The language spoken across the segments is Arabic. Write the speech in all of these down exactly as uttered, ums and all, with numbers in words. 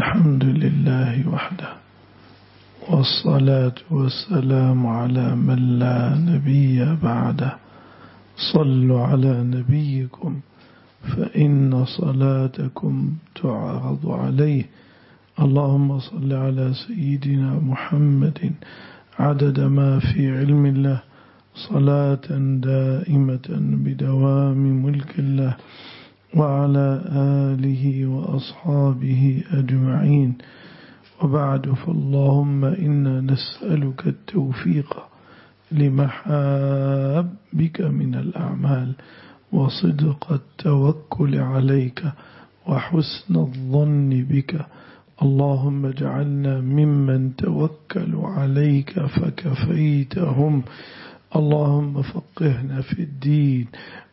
الحمد لله وحده، والصلاة والسلام على من لا نبي بعده. صلوا على نبيكم فإن صلاتكم تعرض عليه. اللهم صل على سيدنا محمد عدد ما في علم الله، صلاة دائمة بدوام ملك الله، وعلى آله وأصحابه أجمعين. وبعد، فاللهم إنا نسألك التوفيق لمحابك من الأعمال، وصدق التوكل عليك، وحسن الظن بك. اللهم اجعلنا ممن توكلوا عليك فكفيتهم. اللهم فقهنا في الدين،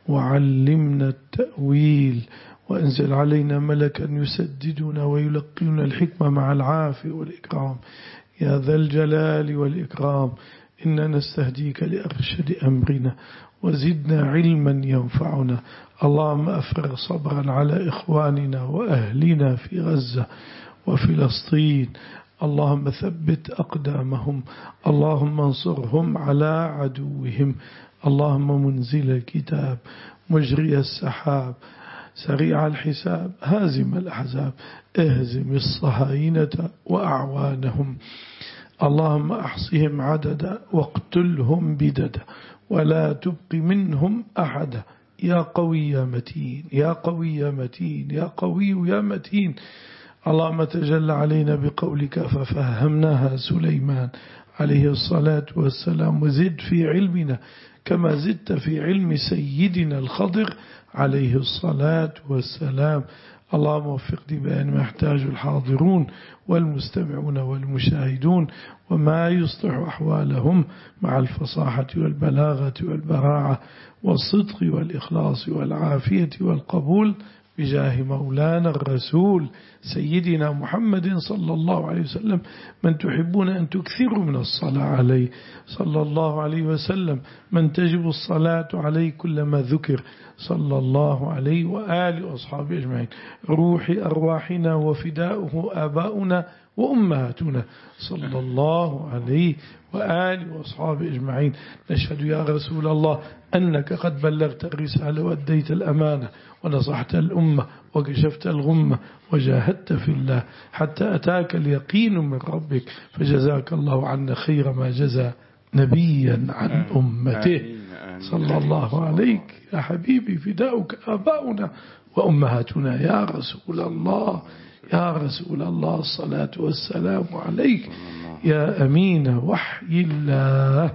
وعلمنا التأويل، وانزل علينا ملكا يسددنا ويلقينا الحكمة مع العافية والإكرام يا ذا الجلال والإكرام. إنا نستهديك لأرشد أمرنا، وزدنا علما ينفعنا. اللهم أفرغ صبرا على إخواننا وأهلنا في غزة وفلسطين. اللهم ثبت أقدامهم، اللهم انصرهم على عدوهم. اللهم منزل الكتاب، مجري السحاب، سريع الحساب، هازم الأحزاب، اهزم الصهاينة وأعوانهم. اللهم أحصهم عددا، واقتلهم بددا، ولا تبق منهم أحدا. يا قوي يا متين، يا قوي يا متين، يا قوي يا متين. اللهم تجل علينا بقولك ففهمناها سليمان عليه الصلاة والسلام، وزد في علمنا كما زدت في علم سيدنا الخضر عليه الصلاة والسلام. اللهم وفقني بأن ما يحتاج الحاضرون والمستمعون والمشاهدون، وما يصلح أحوالهم مع الفصاحة والبلاغة والبراعة والصدق والإخلاص والعافية والقبول، بجاه مولانا الرسول سيدنا محمد صلى الله عليه وسلم، من تحبون أن تكثروا من الصلاة عليه صلى الله عليه وسلم، من تجب الصلاة عليه كلما ذكر صلى الله عليه وآله وأصحابه أجمعين. روح أرواحنا وفداؤه آباؤنا وأمهاتنا صلى الله عليه وآله وأصحابه أجمعين. نشهد يا رسول الله أنك قد بلغت الرسالة وأديت الأمانة، ونصحت الأمة، وكشفت الغمة، وجاهدت في الله حتى أتاك اليقين من ربك، فجزاك الله عنا خير ما جزى نبيا عن أمته صلى الله عليك. يا حبيبي فداؤك آباؤنا وأمهاتنا يا رسول الله، يا رسول الله، الصلاة والسلام عليك يا أمين وحي الله.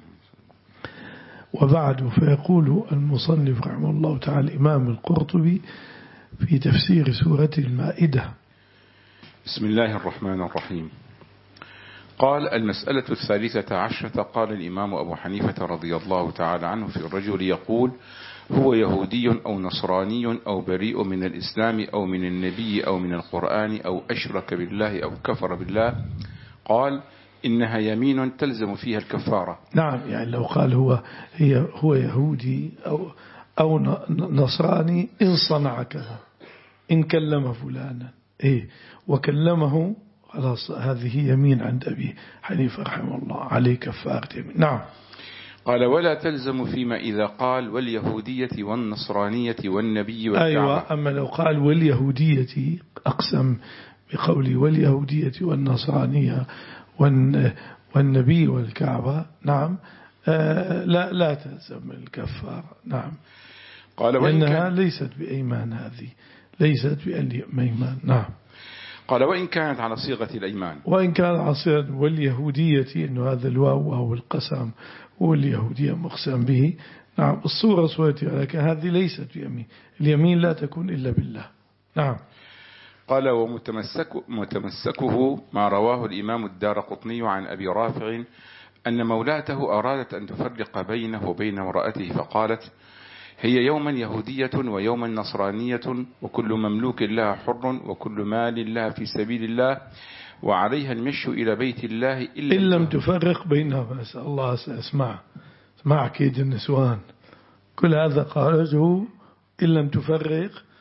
وبعد، فيقول المصنف رحمه الله تعالى الإمام القرطبي في تفسير سورة المائدة: بسم الله الرحمن الرحيم. قال: المسألة الثالثة عشرة. قال الإمام أبو حنيفة رضي الله تعالى عنه في الرجل يقول هو يهودي أو نصراني أو بريء من الإسلام أو من النبي أو من القرآن أو أشرك بالله أو كفر بالله، قال: إنها يمين تلزم فيها الكفارة. نعم، يعني لو قال هو هي هو يهودي أو أو نصراني إن صنع كذا، إن كلم فلانا إيه وكلمه، خلاص هذه يمين عند أبي حنيفة رحمه الله عليه كفارة يمين. نعم. قال: ولا تلزم فيما إذا قال واليهودية والنصرانية والنبي والكعبة. أيوة، أما لو قال واليهودية، أقسم بقولي واليهودية والنصرانية والنبي والكعبة، نعم، آه لا لا تلزم الكفارة. نعم. قال: لأنها ليست بأيمان، هذه ليست بأيمان. نعم. قال: وإن كانت على صيغة الأيمان، وإن كانت على صيغة واليهودية، إنه هذا الواو أو القسم واليهودية مقسم به. نعم، الصورة صورتها، لكن هذه ليست بيمين. اليمين لا تكون إلا بالله. نعم. قال: ومتمسك متمسكه ما رواه الإمام الدارقطني عن أبي رافع أن مولاته أرادت أن تفرق بينه وبين امرأته، فقالت: هي يوما يهودية ويوما نصرانية، وكل مملوك لها حر، وكل مال لها في سبيل الله، وعليها المشي إلى بيت الله إلا إن لم تفرق بينها. أسأل الله اسمع اسمع كيد النسوان، كل هذا خرجه إن لم تفرق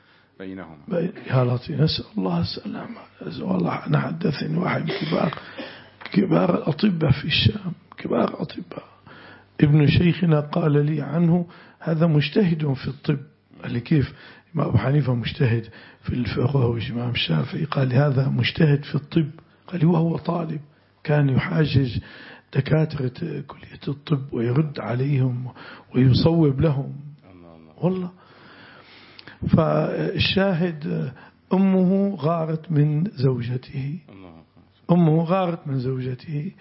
بينهم. يا لطيف، نسأل الله السلامة. والله أنا حدثني واحد كبار كبار الأطباء في الشام، كبار أطباء، ابن شيخنا قال لي عنه هذا مجتهد في الطب. قال لي كيف؟ إمام أبو حنيفة مجتهد في الفقه، والإمام الشافعي قال لي هذا مجتهد في الطب. قال لي وهو طالب كان يحاجج دكاترة كلية الطب ويرد عليهم ويصوب لهم. والله. فالشاهد أمه غارت من زوجته، أمه غارت من زوجته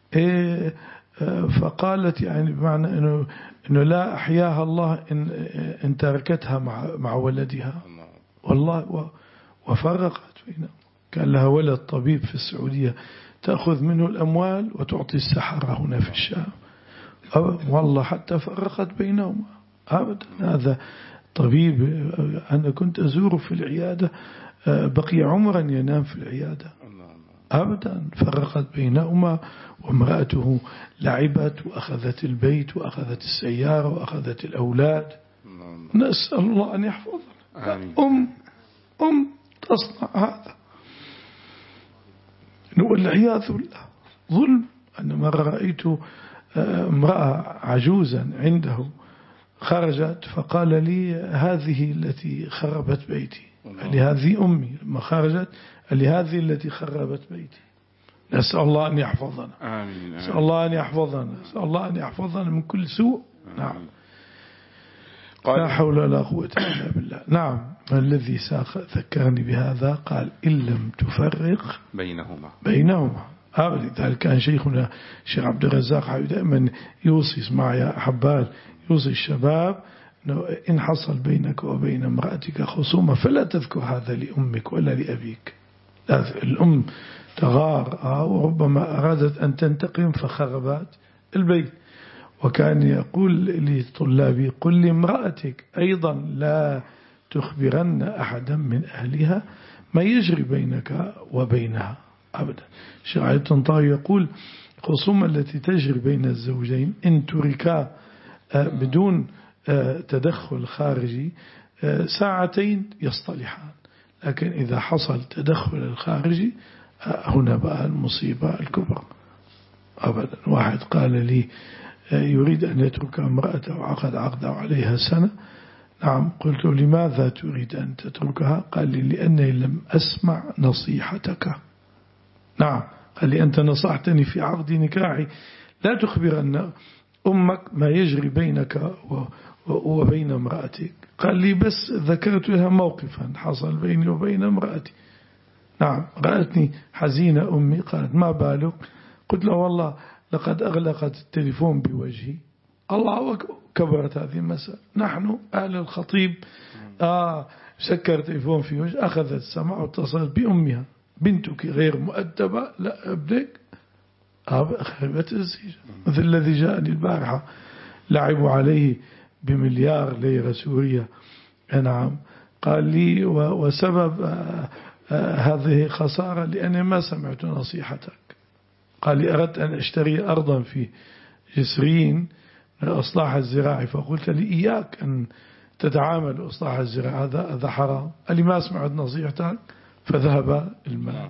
فقالت يعني بمعنى إنه إنه لا أحياها الله إن إن تركتها مع مع ولدها. والله. وفرقت بينهم. كان لها ولد طبيب في السعودية تأخذ منه الأموال وتعطي السحرة هنا في الشام. والله حتى فرقت بينهما أبدا. هذا طبيب أنا كنت أزوره في العيادة بقي عمرا ينام في العيادة أبدا. فرقت بينهما، وامرأته لعبت وأخذت البيت وأخذت السيارة وأخذت الأولاد. نسأل الله أن يحفظنا. أم أم تصنع هذا، والعياذ بالله ظلم. أنا مرة رأيت امرأة عجوزا عنده خرجت فقال لي هذه التي خربت بيتي. قال لي هذه أمي. لما خرجت قال لي هذه التي خربت بيتي. نسأل الله أن يحفظنا. آمين. نسأل الله أن يحفظنا. نسأل الله أن يحفظنا من كل سوء. آمين. نعم. لا حول ولا قوة إلا بالله. نعم. الذي ذكرني بهذا قال إن لم تفرق بينهما بينهما أبدا. لذلك كان شيخنا الشيخ عبد الرزاق دائما يوصي، اسمع يا حبال، يوصي الشباب أنه إن حصل بينك وبين امرأتك خصومة فلا تذكر هذا لأمك ولا لأبيك. الأم تغار وربما أرادت أن تنتقم فخربت البيت. وكان يقول لطلابي قل لامرأتك أيضا لا تخبرن أحدا من أهلها ما يجري بينك وبينها أبدا. الشيخ علي الطنطاوي يقول خصومة التي تجري بين الزوجين إن تركا بدون تدخل خارجي ساعتين يصطلحان، لكن إذا حصل تدخل الخارجي هنا بقى المصيبة الكبرى أبدا. واحد قال لي يريد أن يترك امرأته وعقد عقده عليها سنة. نعم. قلت لماذا تريد أن تتركها؟ قال لي لأني لم أسمع نصيحتك. نعم. قال لي أنت نصحتني في عقد نكاحي لا تخبرن أمك ما يجري بينك وبين امرأتك. قال لي بس ذكرت لها موقفا حصل بيني وبين امرأتي. نعم. رأتني حزينة أمي قالت ما بالك؟ قلت له والله لقد أغلقت التليفون بوجهي. الله أكبر، كبرت هذه المسألة. نحن أهل الخطيب آه سكر تليفون في وجه، أخذت السمع واتصلت بأمها بنتك غير مؤدبة. لا ابنك خربت الزيجة. مثل الذي جاءني البارحة لعبوا عليه بمليار ليرة سورية. نعم. قال لي وسبب آه آه هذه خسارة لأني ما سمعت نصيحتك. قال لي أردت أن أشتري أرضا في جسرين الإصلاح الزراعي فقلت لي إياك أن تتعامل إصلاح الزراعي هذا هذا حرام. قال لي ما سمعت نصيحتك فذهب المال.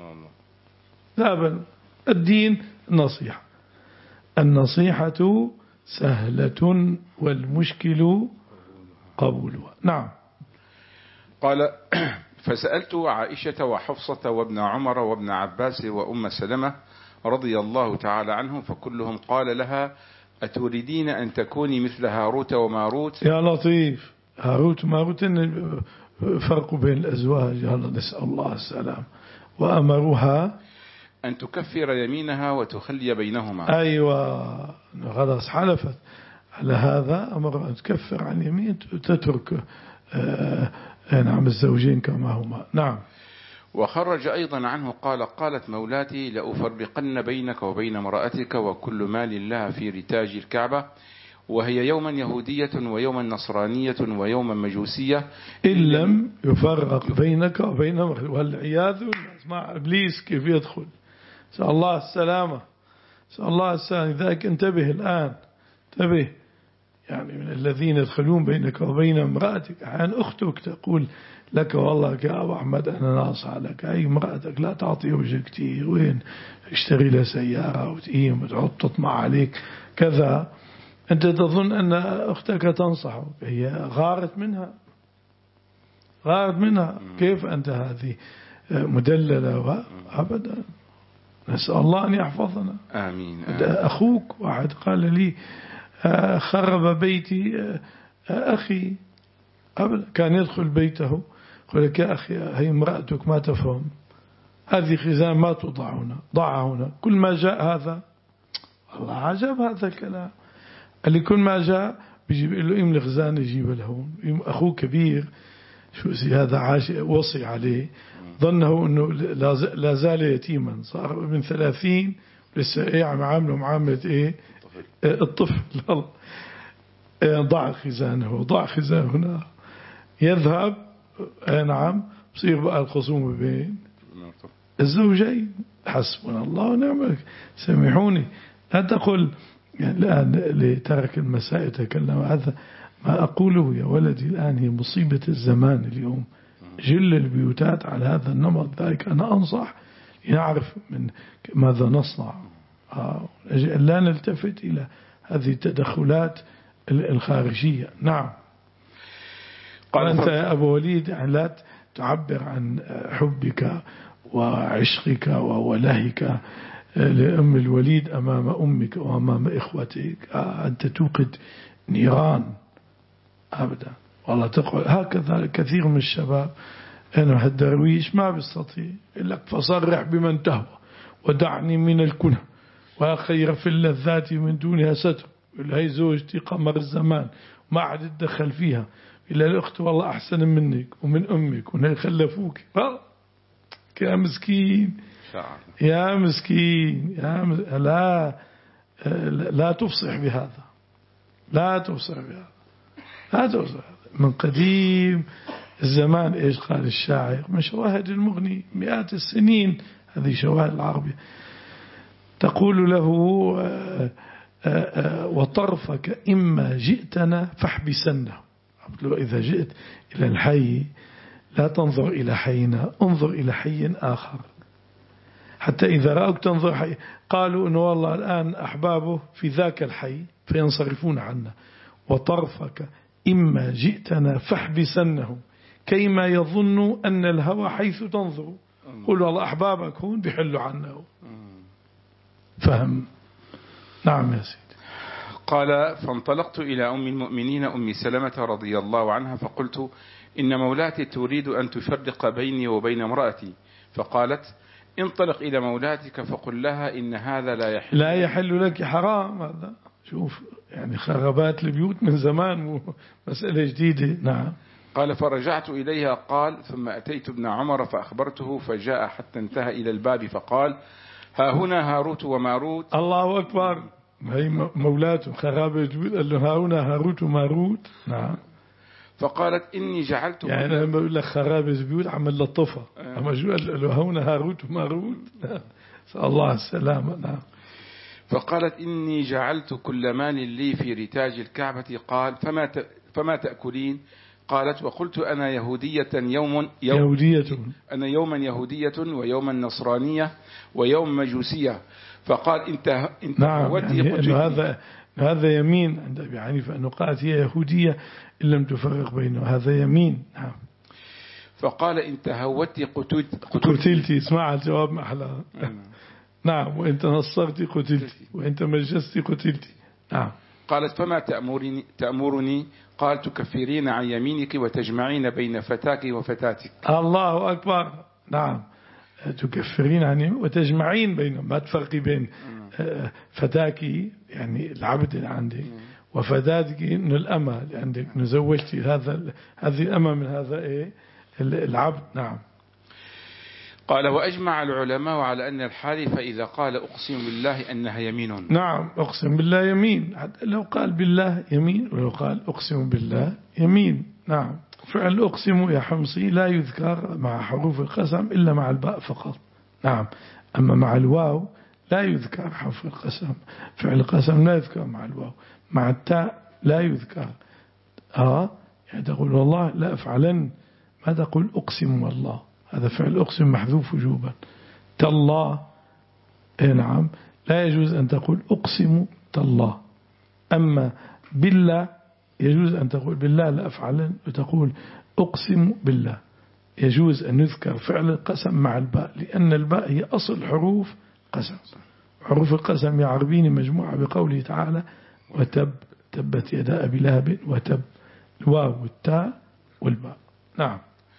ذهب الدين. النصيحة النصيحة سهلة والمشكل قبولها. نعم. قال فسألت عائشة وحفصة وابن عمر وابن عباس وأم سلمة رضي الله تعالى عنهم فكلهم قال لها أتريدين أن تكوني مثل هاروت وماروت؟ يا لطيف. هاروت وماروت فرق بين الأزواج. يلا نسأل الله السلام. وأمروها أن تكفر يمينها وتخلي بينهما. أيوة خلاص حلفت على هذا، أمر أن تكفر عن يمين تترك آه نعم الزوجين كما هما. نعم. وخرج أيضا عنه قال قالت مولاتي لأفرقن بينك وبين امرأتك وكل مال لها في رتاج الكعبة، وهي يوما يهودية ويوما نصرانية ويوما مجوسية إن لم يفرق بينك وبين امرأتك. والعياذ بالله. مع إبليس كيف يدخل. سأل الله السلامة. سأل الله السلامة. لذلك انتبه الآن، انتبه يعني من الذين يدخلون بينك وبين امرأتك. أحيانا أختك تقول لك والله يا أبو أحمد أنا ناصح لك، أي امرأتك لا تعطي وجه كتير، وين اشتري لها سيارة وتقيم وتعود تطمع عليك كذا. أنت تظن أن أختك تنصحك، هي غارت منها غارت منها. كيف أنت هذه مدللة؟ أبدا. نسأل الله أن يحفظنا. آمين. أخوك واحد قال لي خرب بيتي أخي، أبدا كان يدخل بيته يقول لك يا أخي هي امرأتك ما تفهم، هذه خزان ما توضع هنا، ضعها هنا. كل ما جاء هذا الله عجب هذا الكلام، اللي كل ما جاء بيجيب له إم الخزان يجيب له. أخوه كبير شو هذا عاش وصي عليه، ظنه أنه لا زال يتيما، صار ابن ثلاثين لسه إيه عم عامله معاملة إيه الطفل. ضع خزانه ضع خزانه هنا، يذهب نعم بصير بقى الخصومة بين الزوجين. حسبنا الله ونعم الوكيل. سامحوني لا تقل يعني الآن لترك المسائل تكلم هذا، ما أقوله يا ولدي الآن هي مصيبة الزمان اليوم. جل البيوتات على هذا النمط، ذلك أنا أنصح لنعرف من ماذا نصنع، لا نلتفت إلى هذه التدخلات الخارجية. نعم. وأنت يا أبو وليد يعني لا تعبر عن حبك وعشقك وولهك لأم الوليد أمام أمك وأمام إخوتك. أنت توقد نيران أبدا والله. تقول هكذا كثير من الشباب، أنا هالدرويش ما بيستطيع إلا فصرح بمن تهوى ودعني من الكنى وخير في اللذات من دونها ستر. هي زوجتي قمر الزمان ما عاد تدخل فيها إلا الأخت والله أحسن منك ومن أمك وهي خلفوك. يا مسكين يا مسكين يا مس... لا لا تفصح بهذا، لا تفصح بهذا، لا تفصح. من قديم الزمان إيش قال الشاعر؟ من شواهد المغني مئات السنين، هذه شواهد العربية. تقول له وطرفك إما جئتنا فاحبسنه. إذا جئت إلى الحي لا تنظر إلى حينا، انظر إلى حي آخر، حتى إذا رأوك تنظر حي. قالوا إنه والله الآن أحبابه في ذاك الحي فينصرفون عنا. وطرفك إما جئتنا فاحبسنه كيما يظن أن الهوى حيث تنظر. قل والله أحبابك هون بيحلوا عنه. فهم. نعم يا سيدي. قال فانطلقت إلى أم المؤمنين أم سلمة رضي الله عنها فقلت إن مولاتي تريد أن تفرق بيني وبين امرأتي، فقالت انطلق إلى مولاتك فقل لها إن هذا لا يحل لا يحل لك، حرام هذا. شوف يعني خربات البيوت من زمان، مسألة جديدة. نعم. قال فرجعت إليها. قال ثم أتيت ابن عمر فأخبرته فجاء حتى انتهى إلى الباب فقال ها هنا هاروت وماروت. الله أكبر. هي مولاته خرابة البيوت، قال له ها هنا هاروت وماروت. نعم. فقالت إني جعلت يعني أنا لما بقول لك خرابة البيوت عمل لطفة، أما شو قال له ها هنا هاروت وماروت. نسأل الله السلامة. نعم. فقالت إني جعلت كل مال لي في رتاج الكعبة. قال فما فما تأكلين؟ قالت وقلت أنا يهودية يوم, يوم يهودية أنا يوما يهودية ويوما نصرانية ويوم مجوسية. فقال انت انت نعم. يعني هذا هذا يمين عند أبي حنيفة أنه قالت هي يهودية إن لم تفرق بينه، هذا يمين. نعم. فقال انت هوتي قتلت قتلتي. اسمع الجواب محلى. نعم. وانت نصرتي قتلتي وانت مجستي قتلتي. نعم. قالت فما تأمرني, تأمرني؟ قال تكفرين عن يمينك وتجمعين بين فتاك وفتاتك. الله أكبر. نعم. تكفرين عن يمينك وتجمعين بينهم، ما تفرقي بين فتاك يعني العبد اللي عندك وفتاتك من الأمة اللي عندك، نزوجتي هذا هذه الأمة من هذا إيه العبد. نعم. قال وأجمع العلماء على أن الحالف إذا قال أقسم بالله أنها يمين. نعم. أقسم بالله يمين، لو قال بالله يمين ولو قال أقسم بالله يمين. نعم. فعل أقسم يا حمصي لا يذكر مع حروف القسم إلا مع الباء فقط. نعم. أما مع الواو لا يذكر حرف القسم، فعل القسم لا يذكر مع الواو. مع التاء لا يذكر. آه يعني تقول والله لا أفعلن، ما تقول أقسم والله، هذا فعل أقسم محذوف وجوبا. تالله نعم لا يجوز أن تقول أقسم تالله. أما بالله يجوز أن تقول بالله لا أفعلن وتقول أقسم بالله. يجوز أن يذكر فعل القسم مع الباء، لأن الباء هي أصل حروف قسم. حروف القسم يا عربين مجموعة بقوله تعالى وتب، تبت يدا أبي لهب وتب، الواو والتاء والباء. نعم.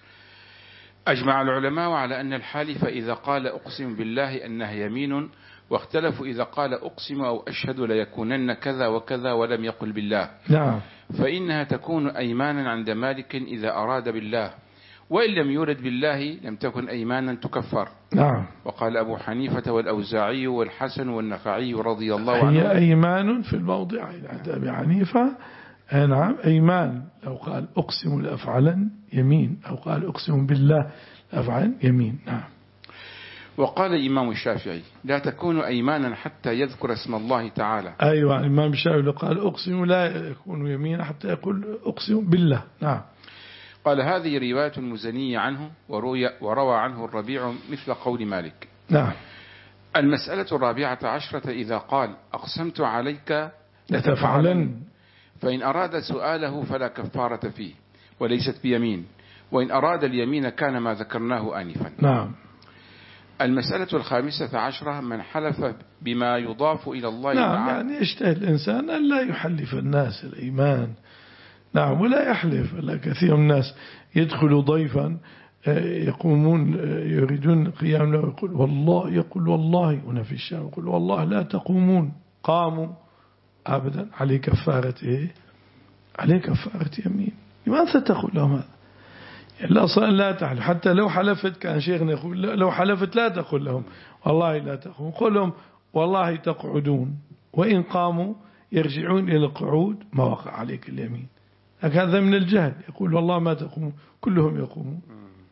أجمع العلماء على أن الحالف إذا قال أقسم بالله أنها يمين، واختلفوا إذا قال أقسم أو أشهد ليكونن كذا وكذا ولم يقل بالله. نعم. فإنها تكون أيمانا عند مالك إذا أراد بالله، وإن لم يرد بالله لم تكن أيمانا تكفر. نعم. وقال أبو حنيفة والأوزاعي والحسن والنخعي رضي الله عنهم هي أيمان في الموضع عند أبي حنيفة. نعم أيمان، لو قال أقسم لأفعلن يمين، أو قال أقسم بالله لأفعلن يمين. نعم. وقال الإمام الشافعي لا تكون أيمانا حتى يذكر اسم الله تعالى. أيوة الإمام الشافعي لو قال أقسم لا يكون يمين حتى يقول أقسم بالله. نعم. قال هذه رواية المزني عنه، وروي وروى عنه الربيع مثل قول مالك. نعم. المسألة الرابعة عشرة إذا قال أقسمت عليك لتفعلن، فإن أراد سؤاله فلا كفارة فيه وليست بيمين، وإن أراد اليمين كان ما ذكرناه آنفا. نعم. المسألة الخامسة عشرة من حلف بما يضاف إلى الله نعم تعالى. يعني يجتهد الإنسان أن لا يحلف الناس الإيمان. نعم ولا يحلف. لا كثير من الناس يدخل ضيفا يقومون يريدون قيام له يقول والله، يقول والله، هنا في الشام يقول والله لا تقومون، قاموا أبدا، عليه كفارة إيه؟ عليه كفارة يمين. لماذا تقول لهم هذا؟ يعني الأصل لا تحلف، حتى لو حلفت كان شيخنا يقول لو حلفت لا تقول لهم والله لا تقومون، قل لهم والله تقعدون، وإن قاموا يرجعون إلى القعود ما وقع عليك اليمين. هذا من الجهل، يقول والله ما تقومون، كلهم يقومون،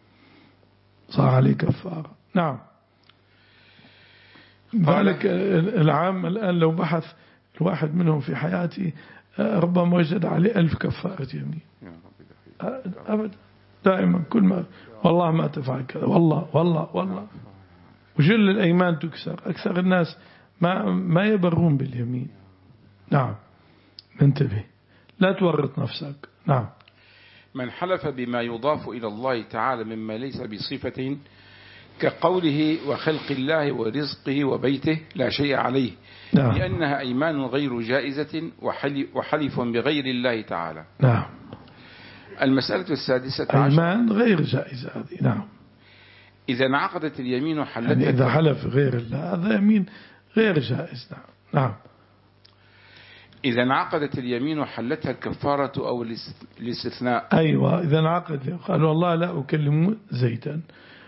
صار عليه كفارة. نعم. ذلك العام الآن لو بحث الواحد منهم في حياتي ربما وجد عليه ألف كفارة يمين أبدا، دائما كل ما والله ما تفعل كذا، والله والله والله، وجل الأيمان تكسر. أكثر الناس ما ما يبرون باليمين. نعم. ننتبه لا تورط نفسك. نعم. من حلف بما يضاف إلى الله تعالى مما ليس بصفة كقوله وخلق الله ورزقه وبيته لا شيء عليه. نعم. لأنها أيمان غير جائزة وحلف بغير الله تعالى. نعم. المسألة السادسة عشر أيمان غير جائزة هذه. نعم. إذا انعقدت اليمين حلتها يعني إذا حلف غير الله هذا يمين غير جائز. نعم. نعم. إذا انعقدت اليمين حلتها الكفارة أو الاستثناء. أيوة إذا انعقد قال والله لا أكلم زيدا،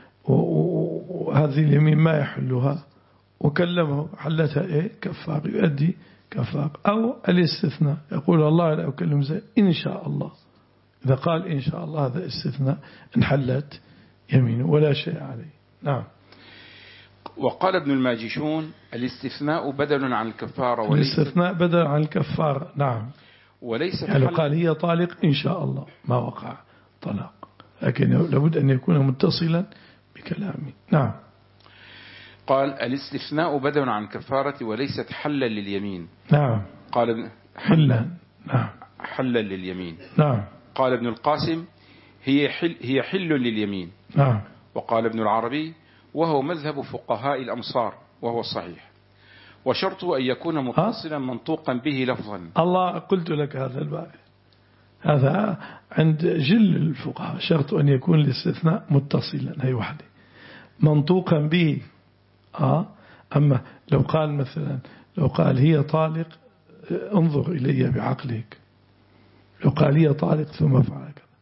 وهذه اليمين ما يحلها، وكلمه حلتها إيه؟ كفار، يؤدي كفار. أو الاستثناء يقول والله لا أكلم زيد إن شاء الله، إذا قال إن شاء الله هذا استثناء انحلت يمينه ولا شيء عليه. نعم. وقال ابن الماجشون الاستثناء بدل عن الكفارة، الاستثناء بدل عن الكفارة. نعم. وليس يعني قال هي طالق إن شاء الله ما وقع طلاق، لكن لابد أن يكون متصلا بكلامه. نعم. قال الاستثناء بدل عن كفارة وليست حلا لليمين. نعم. قال ابن حلا. نعم. حلا لليمين. نعم. قال ابن القاسم هي حل, هي حل لليمين. نعم. وقال ابن العربي وهو مذهب فقهاء الأمصار وهو الصحيح، وشرطه أن يكون متصلا منطوقا به لفظا. الله قلت لك هذا الباب، هذا عند جل الفقهاء شرط أن يكون الاستثناء متصلا، هي واحدة منطوقا به. آه. أما لو قال مثلا لو قال هي طالق انظر إلي بعقلك، لو قال هي طالق ثم فعل كذا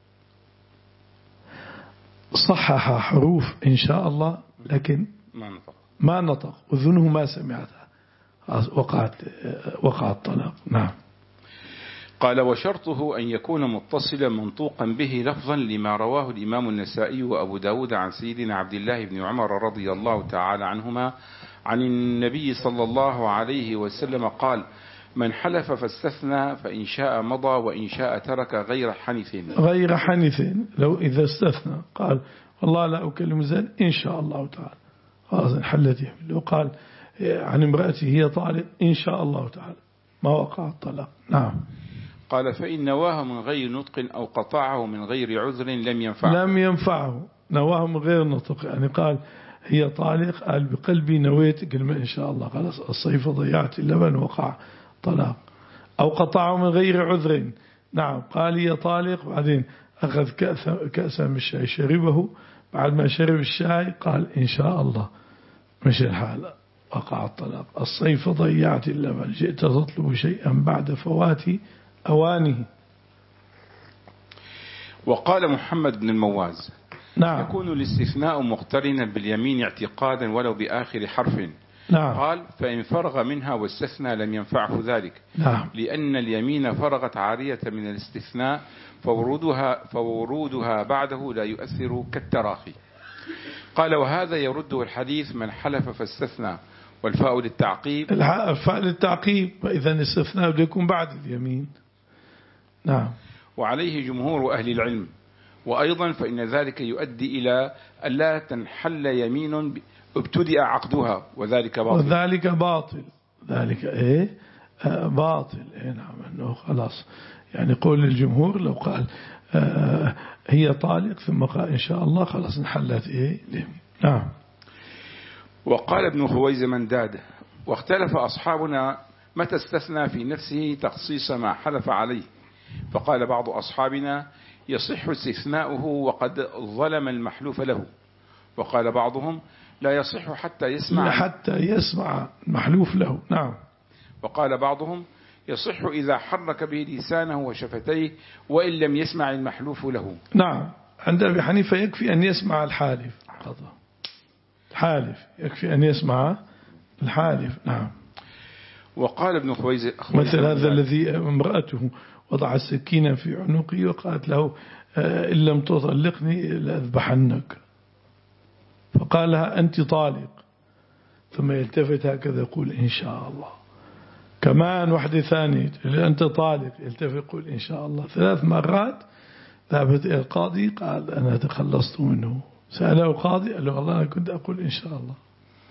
صحح حروف إن شاء الله لكن ما نطق ما نطق وذنه ما سمعتها، وقعت وقع الطلاق. نعم. قال وشرطه أن يكون متصلا منطوقا به لفظا لما رواه الإمام النسائي وأبو داود عن سيدنا عبد الله بن عمر رضي الله تعالى عنهما عن النبي صلى الله عليه وسلم قال من حلف فاستثنى فإن شاء مضى وإن شاء ترك غير حنث. غير حنث، لو إذا استثنى قال والله لا أكلم زين إن شاء الله تعالى خلاص انحلت يمين. لو قال عن امرأته هي طالق إن شاء الله تعالى ما وقع الطلاق. نعم. قال فإن نواه من غير نطق أو قطعه من غير عذر لم ينفعه. لم ينفعه، نواه من غير نطق، يعني قال هي طالق، قال بقلبي نويت كلمة إن شاء الله، خلاص الصيف ضيعت اللبن وقع طلاق. أو قطعه من غير عذر، نعم قال هي طالق، بعدين أخذ كأسا من الشاي شربه، بعد ما شرب الشاي قال إن شاء الله، مش الحال وقع الطلاق. الصيف ضيعت اللبن، جئت تطلب شيئا بعد فوات أوانه. وقال محمد بن المواز نعم. يكون الاستثناء مقترنا باليمين اعتقادا ولو بآخر حرف. نعم. قال فإن فرغ منها واستثنى لم ينفعه ذلك. نعم. لأن اليمين فرغت عارية من الاستثناء فورودها, فورودها بعده لا يؤثر كالتراخي. قال وهذا يرده الحديث من حلف فاستثنى، والفاء للتعقيب. الفاء للتعقيب، فإذا الاستثناء بده يكون بعد اليمين. نعم. وعليه جمهور أهل العلم. وأيضا فإن ذلك يؤدي إلى ألا تنحل يمين ابتدأ عقدها وذلك باطل. وذلك باطل، ذلك إيه آه باطل. إيه نعم، أنه خلاص يعني قول الجمهور لو قال آه هي طالق ثم قال إن شاء الله خلاص انحلت إيه اليمين. نعم. وقال ابن خويزمنداد واختلف أصحابنا متى استثنى في نفسه تخصيص ما حلف عليه، فقال بعض أصحابنا يصح استثناؤه وقد ظلم المحلوف له، وقال بعضهم لا يصح حتى يسمع حتى يسمع المحلوف له. نعم. وقال بعضهم يصح إذا حرك به لسانه وشفتيه وإن لم يسمع المحلوف له. نعم. عند أبي حنيفة يكفي أن يسمع الحالف، الحالف يكفي أن يسمع الحالف. نعم. وقال ابن خويز مثل هذا الذي امرأته وضع السكينة في عنقه وقالت له إن لم تطلقني لأذبحنك، فقال لها أنت طالق، ثم يلتفت هكذا يقول إن شاء الله. كمان واحدة ثانية أنت طالق، يلتفت يقول إن شاء الله. ثلاث مرات ذهبت إلى القاضي قال أنا تخلصت منه. سأله القاضي قال له والله أنا كنت أقول إن شاء الله،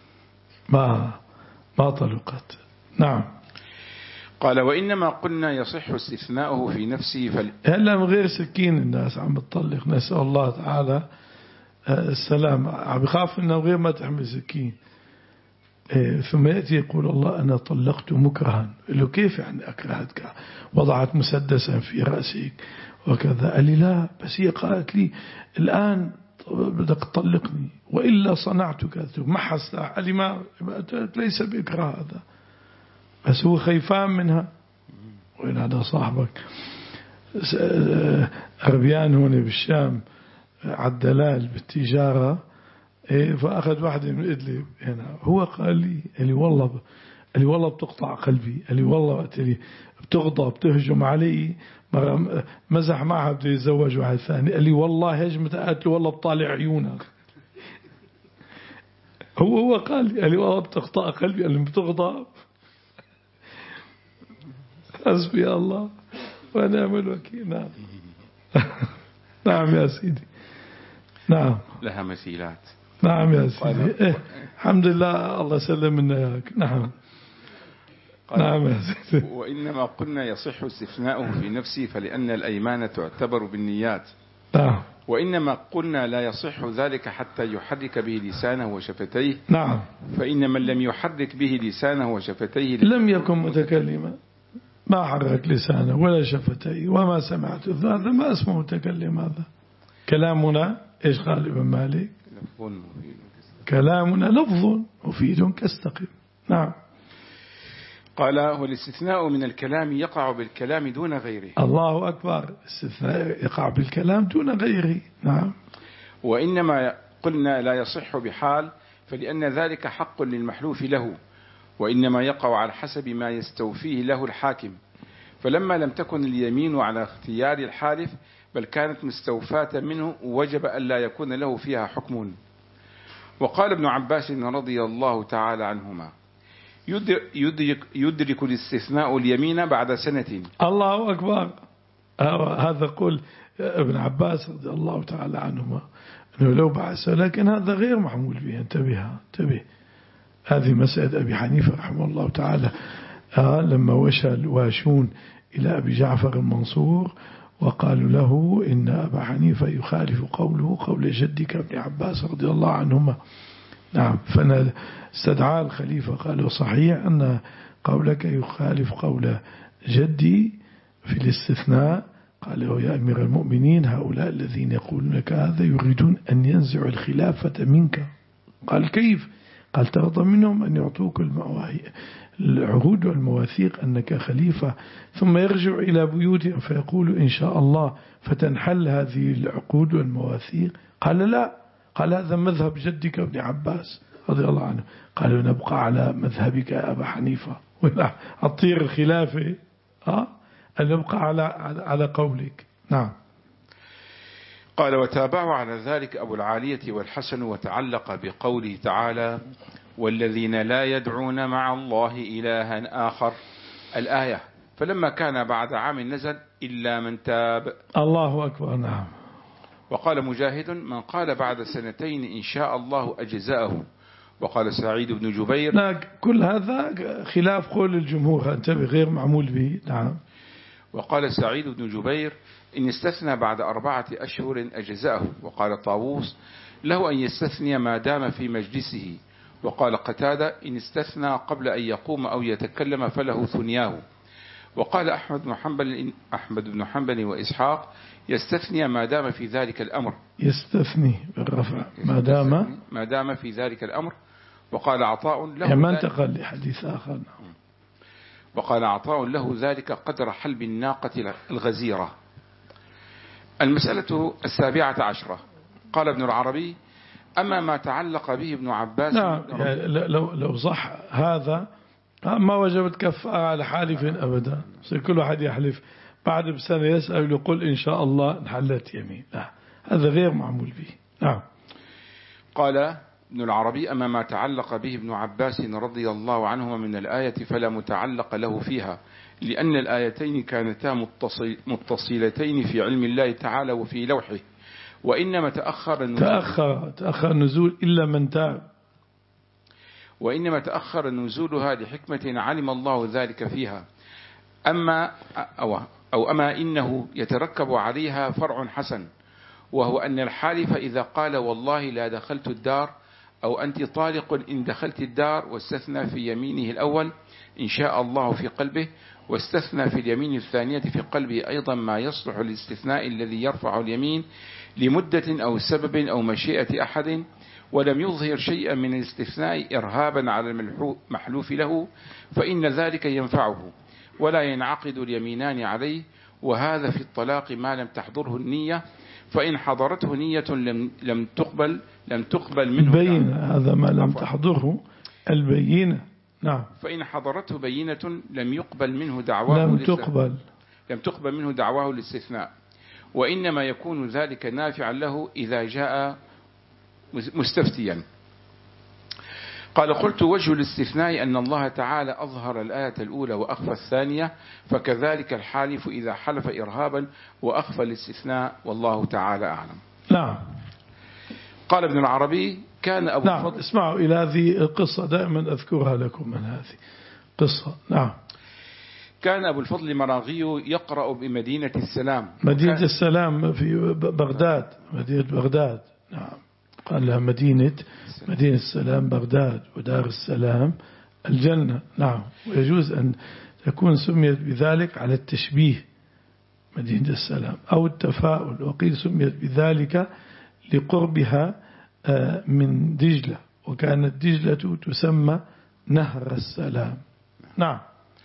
ما ما طلقت. نعم. قال وإنما قلنا يصح استثناؤه في نفسه فل... هلا من غير سكين الناس عم بتطلق، نسأل الله تعالى السلام، عم بخاف انه غير ما تحمل سكين. إيه ثم يأتي يقول الله أنا طلقت مكرها. له كيف يعني أكرهتك؟ وضعت مسدسا في رأسك وكذا. قال لي لا، بس هي قالت لي الآن بدك تطلقني وإلا صنعت كذا. ما حس. قال لي ما ليس بإكراه هذا، بس هو خيفان منها. وين هذا صاحبك أربيان هون بالشام عالدلال بالتجارة، فأخذ واحدة من إدلب هنا. هو قال لي قال لي والله قال لي والله بتقطع قلبي، قال لي والله قلت لي بتغضب بتهجم علي. مرة مزح معها بده يتزوج واحد ثاني، قال لي والله هجمت، قالت له والله بطالع عيونك. هو هو قال لي قال لي والله بتقطع قلبي، قال لي بتغضب. حسبي الله ونعم الوكيل. نعم. نعم يا سيدي. نعم. لها مثيلات. نعم يا سيدي. إيه. الحمد لله الله سلم منا إياك. نعم. نعم يا سيدي. وإنما قلنا يصح استثناؤه في نفسه فلأن الأيمان تعتبر بالنيات. نعم. وإنما قلنا لا يصح ذلك حتى يحرك به لسانه وشفتيه. نعم. فإن من لم يحرك به لسانه وشفتيه لم يكن متكلما، ما حرك لسانه ولا شفتيه وما سمعت، هذا ما اسمه متكلم. هذا كلامنا إيش قال ابن مالك؟ كلامنا لفظ مفيد كاستقم. نعم. قال والاستثناء من الكلام يقع بالكلام دون غيره. الله أكبر. الاستثناء يقع بالكلام دون غيره. نعم. وإنما قلنا لا يصح بحال فلأن ذلك حق للمحلوف له، وإنما يقع على حسب ما يستوفيه له الحاكم. فلما لم تكن اليمين على اختيار الحالف بل كانت مستوفاة منه وجب أن لا يكون له فيها حكم. وقال ابن عباس رضي الله تعالى عنهما يدرك, يدرك الاستثناء اليمين بعد سنة. الله أكبر. هذا قول ابن عباس رضي الله تعالى عنهما أنه لو بعث، لكن هذا غير محمول به. انتبه انتبه هذه مسألة أبي حنيفة رحمه الله تعالى. آه لما وشى الواشون إلى أبي جعفر المنصور وقالوا له إن أبا حنيفة يخالف قوله قول جدك ابن عباس رضي الله عنهما. نعم. فاستدعى الخليفة قالوا صحيح أن قولك يخالف قول جدي في الاستثناء. قال له يا أمير المؤمنين هؤلاء الذين يقولون لك هذا يريدون أن ينزعوا الخلافة منك. قال كيف؟ قال ترضى منهم أن يعطوك العهود والمواثيق أنك خليفة، ثم يرجع إلى بيوتهم فيقول إن شاء الله فتنحل هذه العقود والمواثيق؟ قال لا. قال هذا مذهب جدك ابن عباس رضي الله عنه. قالوا نبقى على مذهبك يا أبا حنيفة أطير الخلافة ها أن نبقى على على قولك. نعم. قال وتابعوا على ذلك أبو العالية والحسن، وتعلق بقوله تعالى والذين لا يدعون مع الله إلها آخر الآية، فلما كان بعد عام نزل إلا من تاب. الله أكبر. نعم. وقال مجاهد من قال بعد سنتين إن شاء الله أجزاءه. وقال سعيد بن جبير لا كل هذا خلاف قول الجمهور، انتبه غير معمول به. نعم. وقال سعيد بن جبير إن استثنى بعد أربعة أشهر أجزاءه. وقال طاووس له أن يستثني ما دام في مجلسه. وقال قتادة إن استثنى قبل أن يقوم أو يتكلم فله ثنياه. وقال أحمد بن حنبل أحمد بن حنبل وإسحاق يستثني ما دام في ذلك الأمر. يستثني بالرفع ما دام ما دام في ذلك الأمر. وقال عطاء له يعني ما انتقل لحديث آخر. وقال عطاء له ذلك قدر حلب الناقة الغزيرة. المسألة السابعة عشرة. قال ابن العربي أما ما تعلق به ابن عباس. نعم يعني لو لو صح هذا ما وجبت كفارة على حالف أبدا. كل واحد يحلف بعد بسنة يسأل يقول إن شاء الله انحلت يمين. لا هذا غير معمول به. نعم. قال ابن العربي أما ما تعلق به ابن عباس رضي الله عنهما من الآية فلا متعلق له فيها، لأن الآيتين كانتا متصل متصلتين في علم الله تعالى وفي لوحه، وإنما تأخر النزول تأخر تأخر النزول إلا من تاب، وإنما تأخر نزولها لحكمة علم الله ذلك فيها. أما أو, أو أما إنه يتركب عليها فرع حسن، وهو أن الحالف إذا قال والله لا دخلت الدار أو أنت طالق إن دخلت الدار، واستثنى في يمينه الأول إن شاء الله في قلبه، واستثنى في اليمين الثانية في قلبه أيضا ما يصلح الاستثناء الذي يرفع اليمين لمدة أو سبب أو مشيئة أحد، ولم يظهر شيئا من الاستثناء إرهابا على المحلوف له، فإن ذلك ينفعه ولا ينعقد اليمينان عليه. وهذا في الطلاق ما لم تحضره النية، فإن حضرته نية لم لم تقبل لم تقبل منه بين هذا ما لم تحضره البينة. نعم. فإن حضرته بينة لم يقبل منه دعواه لم تقبل لم تقبل منه دعواه الاستثناء، وإنما يكون ذلك نافعا له إذا جاء مستفتيا. قال قلت وجه الاستثناء أن الله تعالى أظهر الآية الأولى وأخفى الثانية، فكذلك الحالف إذا حلف إرهابا وأخفى الاستثناء، والله تعالى أعلم. نعم. قال ابن العربي كان أبو نعم. الفضل اسمعوا إلى هذه القصة دائما أذكرها لكم من هذه قصة. نعم. كان أبو الفضل مراغي يقرأ بمدينة السلام. مدينة السلام في بغداد، مدينة بغداد. نعم. قال لها مدينة مدينة السلام بغداد، ودار السلام الجنة. نعم. ويجوز أن تكون سميت بذلك على التشبيه مدينة السلام أو التفاؤل، وقيل سميت بذلك لقربها من دجلة، وكانت دجلة تسمى نهر السلام. نعم.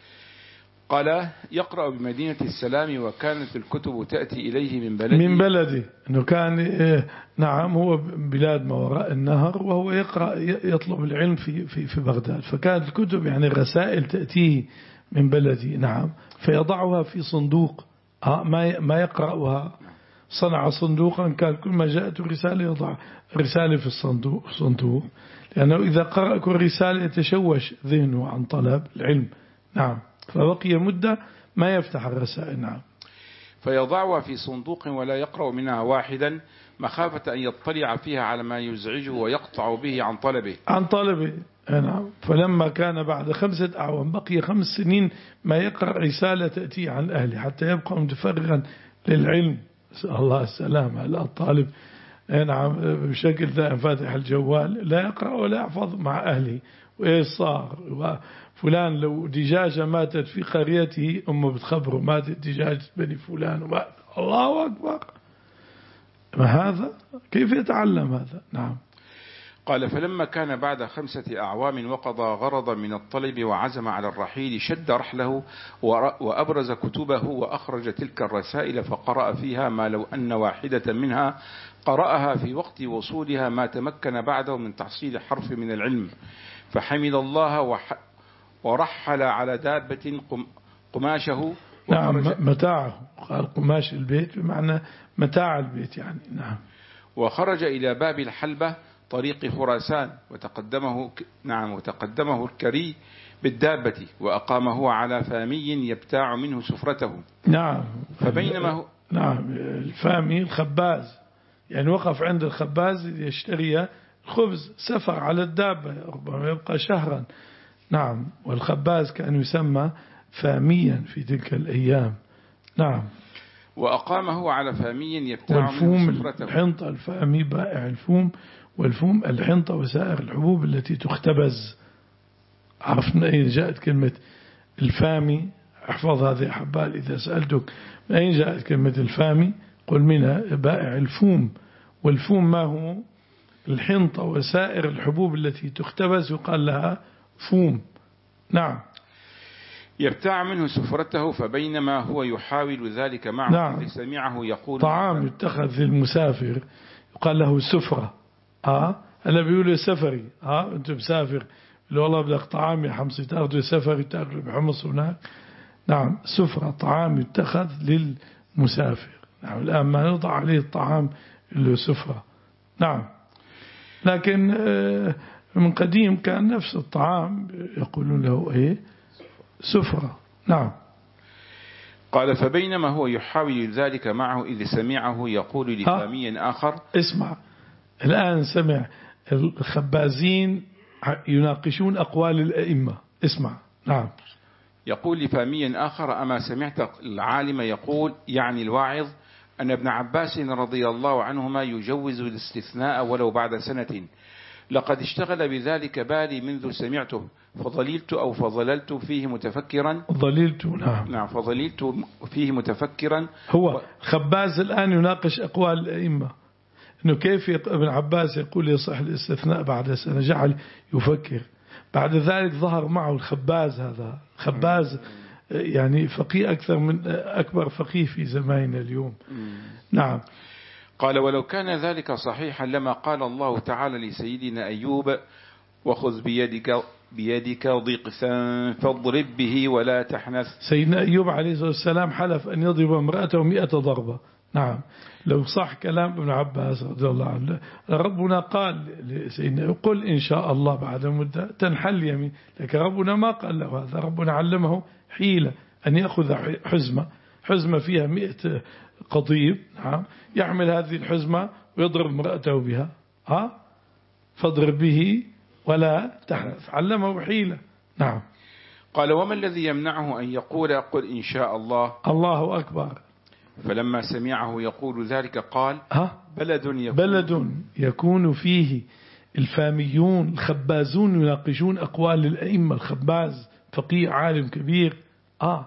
قال يقرأ بمدينة السلام وكانت الكتب تأتي إليه من بلده من بلده أنه كان نعم هو بلاد ما وراء النهر، وهو يقرأ يطلب العلم في في في بغداد، فكانت الكتب يعني الرسائل تأتيه من بلده. نعم. فيضعها في صندوق ما ما يقرأها صنع صندوقا كان كل ما جاءته رسالة يضع رسالة في الصندوق, الصندوق لأنه إذا قرأ كل رسالة يتشوش ذهنه عن طلب العلم. نعم. فبقي مدة ما يفتح الرسائل. نعم. فيضعها في صندوق ولا يقرأ منها واحدا مخافة أن يطلع فيها على ما يزعجه ويقطع به عن طلبه عن طلبه. نعم. فلما كان بعد خمسة أعوام بقي خمس سنين ما يقرأ رسالة تأتي عن أهله حتى يبقى متفرغا للعلم. الله السلام على الطالب. نعم. بشكل دائم فاتح الجوال لا يقرأ ولا يحفظ مع أهله. وإيش صار؟ فلان لو دجاجة ماتت في قريته أمه بتخبره ماتت دجاجة بني فلان ومات. الله أكبر. ما هذا؟ كيف يتعلم هذا؟ نعم. قال فلما كان بعد خمسة أعوام وقضى غرضا من الطلب وعزم على الرحيل شد رحله وأبرز كتبه وأخرج تلك الرسائل فقرأ فيها ما لو أن واحدة منها قرأها في وقت وصولها ما تمكن بعده من تحصيل حرف من العلم فحمد الله ورحل على دابة قماشه. نعم. متاعه. قال قماش البيت بمعنى متاع البيت يعني. نعم. وخرج إلى باب الحلبة طريق خراسان وتقدمه نعم وتقدمه الكري بالدابة وأقامه على فامي يبتاع منه سفرته. نعم. فبينما هو نعم الفامي الخباز يعني وقف عند الخباز يشتري الخبز سفر على الدابة ربما يبقى شهرا. نعم. والخباز كان يسمى فاميا في تلك الأيام. نعم. وأقامه على فامي يبتاع منه سفرته. الحنطة الفامي بائع الفوم والفوم الحنطة وسائر الحبوب التي تختبز. عرفنا أين جاءت كلمة الفامي؟ احفظ هذه أحبال إذا سألتك من أين جاءت كلمة الفامي قل منها بائع الفوم. والفوم ما هو؟ الحنطة وسائر الحبوب التي تختبز يقال لها فوم. نعم. يبتاع منه سفرته فبينما هو يحاول ذلك معه نعم. إذ سمعه يقول طعام يتخذ للمسافر يقال له سفرة. آه أنا بيقول سفري. آه أنت مسافر والله بدك طعام يا حمصي تأخذه سفري تأكله بحمص هناك. نعم. سفرة طعام يتخذ للمسافر. نعم. الآن ما نوضع عليه الطعام له سفرة. نعم. لكن من قديم كان نفس الطعام يقولون له إيه سفرة. نعم. قال فبينما هو يحاول ذلك معه إذ سمعه يقول لفامي آخر. اسمع الآن سمع الخبازين يناقشون أقوال الأئمة. اسمع. نعم. يقول لفامي آخر أما سمعت العالم يقول يعني الواعظ أن ابن عباس رضي الله عنهما يجوز الاستثناء ولو بعد سنة لقد اشتغل بذلك بالي منذ سمعته فظللت أو فظللت فيه متفكرا. ظللت. نعم. نعم. فظللت فيه متفكرا. هو خباز الآن يناقش أقوال الأئمة إنه كيف ابن عباس يقول يصح الاستثناء بعد سنة جعل يفكر. بعد ذلك ظهر معه الخباز. هذا خباز يعني فقيه أكثر من أكبر فقيه في زماننا اليوم. نعم. قال ولو كان ذلك صحيحا لما قال الله تعالى لسيدنا أيوب وخذ بيدك بيدك ضغثا فاضرب به ولا تحنث. سيدنا أيوب عليه الصلاة والسلام حلف أن يضرب امرأته مئة ضربة. نعم. لو صح كلام ابن عباس رضي الله عنه ربنا قال لسيدنا قل إن شاء الله بعد مدة تنحل يمين لكن ربنا ما قال له هذا. ربنا علمه حيلة أن يأخذ حزمة حزمة فيها مئة قضيب. نعم. يحمل هذه الحزمة ويضرب امرأته بها. ها فاضرب به ولا تحنث. علمه حيلة. نعم. قال وما الذي يمنعه أن يقول قل إن شاء الله؟ الله أكبر. فلما سمعه يقول ذلك قال ها بلد يكون, بلد يكون فيه الفاميون الخبازون يناقشون أقوال الأئمة. الخباز فقيه عالم كبير. آه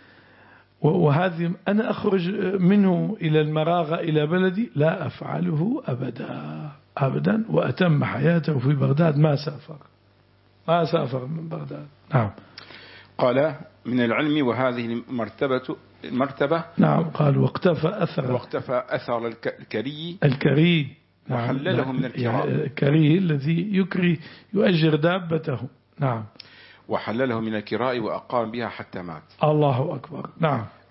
وهذه أنا أخرج منه إلى المراغة إلى بلدي لا أفعله أبدا أبدا. وأتم حياته في بغداد ما سافر ما سافر من بغداد. نعم. قال من العلم وهذه المرتبة المرتبة. نعم. قال واقتفى أثر واقتفى أثر الكري الكري. نعم. وحلله من الكرام. الكري الذي يكري يؤجر دابته. نعم. وحلله من الكراء وأقام بها حتى مات. الله أكبر. نعم.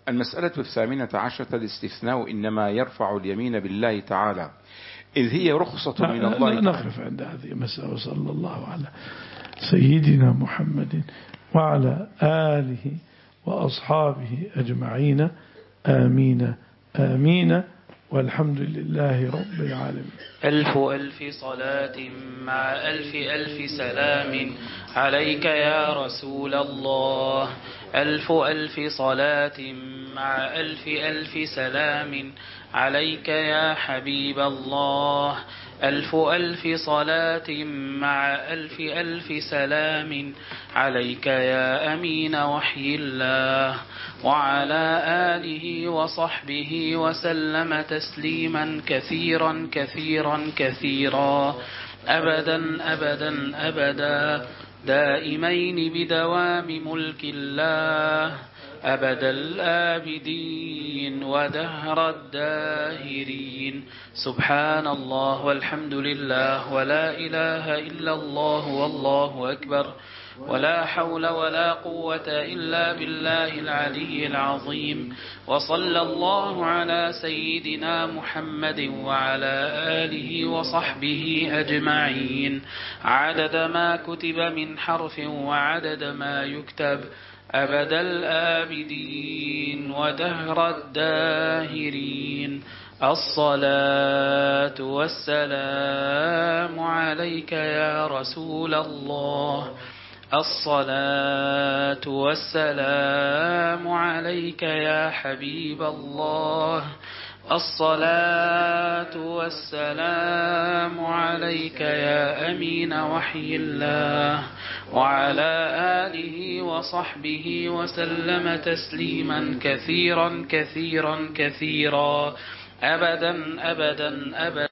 المسألة الثامنة عشرة الاستثناء إنما يرفع اليمين بالله تعالى إذ هي رخصة من الله تعالى. نقف عند هذه المسألة. وصلى الله على سيدنا محمد وعلى آله وأصحابه أجمعين. آمين آمين والحمد لله رب العالمين. ألف ألف صلاة مع ألف ألف سلام عليك يا رسول الله. ألف ألف صلاة مع ألف ألف سلام عليك يا حبيب الله. ألف ألف صلاة مع ألف ألف سلام عليك يا أمين وحي الله وعلى آله وصحبه وسلم تسليما كثيرا كثيرا كثيرا أبدا أبدا أبدا دائمين بدوام ملك الله أبد الآبدين ودهر الداهرين. سبحان الله والحمد لله ولا إله إلا الله والله أكبر ولا حول ولا قوة إلا بالله العلي العظيم. وصلى الله على سيدنا محمد وعلى آله وصحبه أجمعين عدد ما كتب من حرف وعدد ما يكتب أبد الآبدين ودهر الداهرين. الصلاة والسلام عليك يا رسول الله. الصلاة والسلام عليك يا حبيب الله. الصلاة والسلام عليك يا أمين وحي الله وعلى آله وصحبه وسلم تسليما كثيرا كثيرا كثيرا أبدا أبدا أبدا.